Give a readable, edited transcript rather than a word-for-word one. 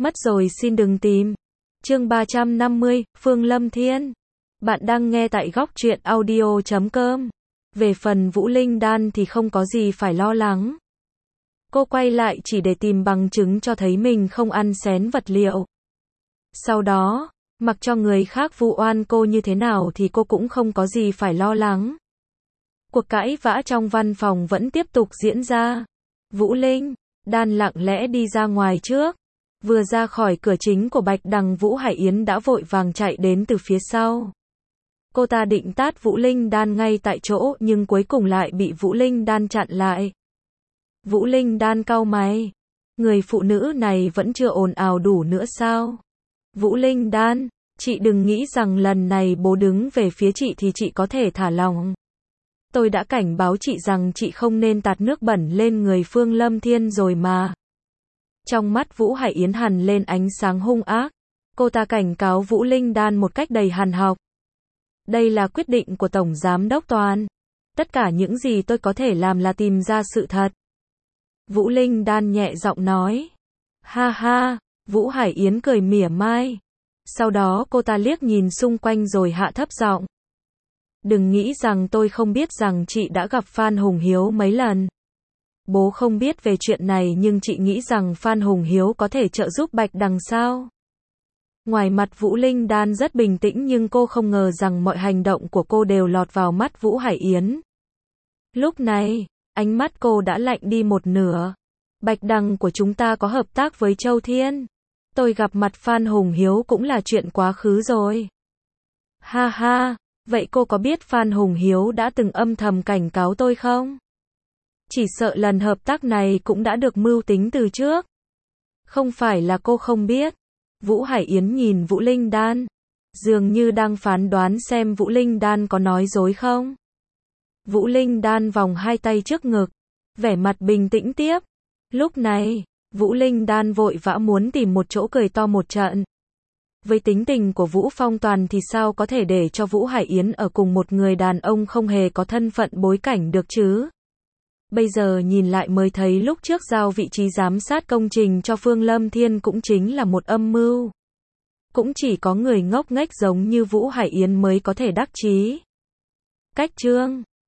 Mất rồi xin đừng tìm. Chương 350, Phương Lâm Thiên. Bạn đang nghe tại góc truyện audio.com. Về phần Vũ Linh Đan thì không có gì phải lo lắng. Cô quay lại chỉ để tìm bằng chứng cho thấy mình không ăn xén vật liệu. Sau đó, mặc cho người khác vu oan cô như thế nào thì cô cũng không có gì phải lo lắng. Cuộc cãi vã trong văn phòng vẫn tiếp tục diễn ra. Vũ Linh Đan lặng lẽ đi ra ngoài trước. Vừa ra khỏi cửa chính của Bạch Đằng, Vũ Hải Yến đã vội vàng chạy đến từ phía sau. Cô ta định tát Vũ Linh Đan ngay tại chỗ nhưng cuối cùng lại bị Vũ Linh Đan chặn lại. Vũ Linh Đan cau mày. Người phụ nữ này vẫn chưa ồn ào đủ nữa sao? Vũ Linh Đan, chị đừng nghĩ rằng lần này bố đứng về phía chị thì chị có thể thả lỏng. Tôi đã cảnh báo chị rằng chị không nên tạt nước bẩn lên người Phương Lâm Thiên rồi mà. Trong mắt Vũ Hải Yến hằn lên ánh sáng hung ác. Cô ta cảnh cáo Vũ Linh Đan một cách đầy hằn học. Đây là quyết định của Tổng Giám Đốc Toàn. Tất cả những gì tôi có thể làm là tìm ra sự thật. Vũ Linh Đan nhẹ giọng nói. Ha ha, Vũ Hải Yến cười mỉa mai. Sau đó cô ta liếc nhìn xung quanh rồi hạ thấp giọng. Đừng nghĩ rằng tôi không biết rằng chị đã gặp Phan Hùng Hiếu mấy lần. Bố không biết về chuyện này nhưng chị nghĩ rằng Phan Hùng Hiếu có thể trợ giúp Bạch Đằng sao? Ngoài mặt Vũ Linh Đan rất bình tĩnh nhưng cô không ngờ rằng mọi hành động của cô đều lọt vào mắt Vũ Hải Yến. Lúc này, ánh mắt cô đã lạnh đi một nửa. Bạch Đằng của chúng ta có hợp tác với Châu Thiên. Tôi gặp mặt Phan Hùng Hiếu cũng là chuyện quá khứ rồi. Ha ha, vậy cô có biết Phan Hùng Hiếu đã từng âm thầm cảnh cáo tôi không? Chỉ sợ lần hợp tác này cũng đã được mưu tính từ trước. Không phải là cô không biết. Vũ Hải Yến nhìn Vũ Linh Đan, dường như đang phán đoán xem Vũ Linh Đan có nói dối không. Vũ Linh Đan vòng hai tay trước ngực, vẻ mặt bình tĩnh tiếp. Lúc này, Vũ Linh Đan vội vã muốn tìm một chỗ cười to một trận. Với tính tình của Vũ Phong Toàn thì sao có thể để cho Vũ Hải Yến ở cùng một người đàn ông không hề có thân phận bối cảnh được chứ? Bây giờ nhìn lại mới thấy lúc trước giao vị trí giám sát công trình cho Phương Lâm Thiên cũng chính là một âm mưu. Cũng chỉ có người ngốc nghếch giống như Vũ Hải Yến mới có thể đắc chí. Cách chương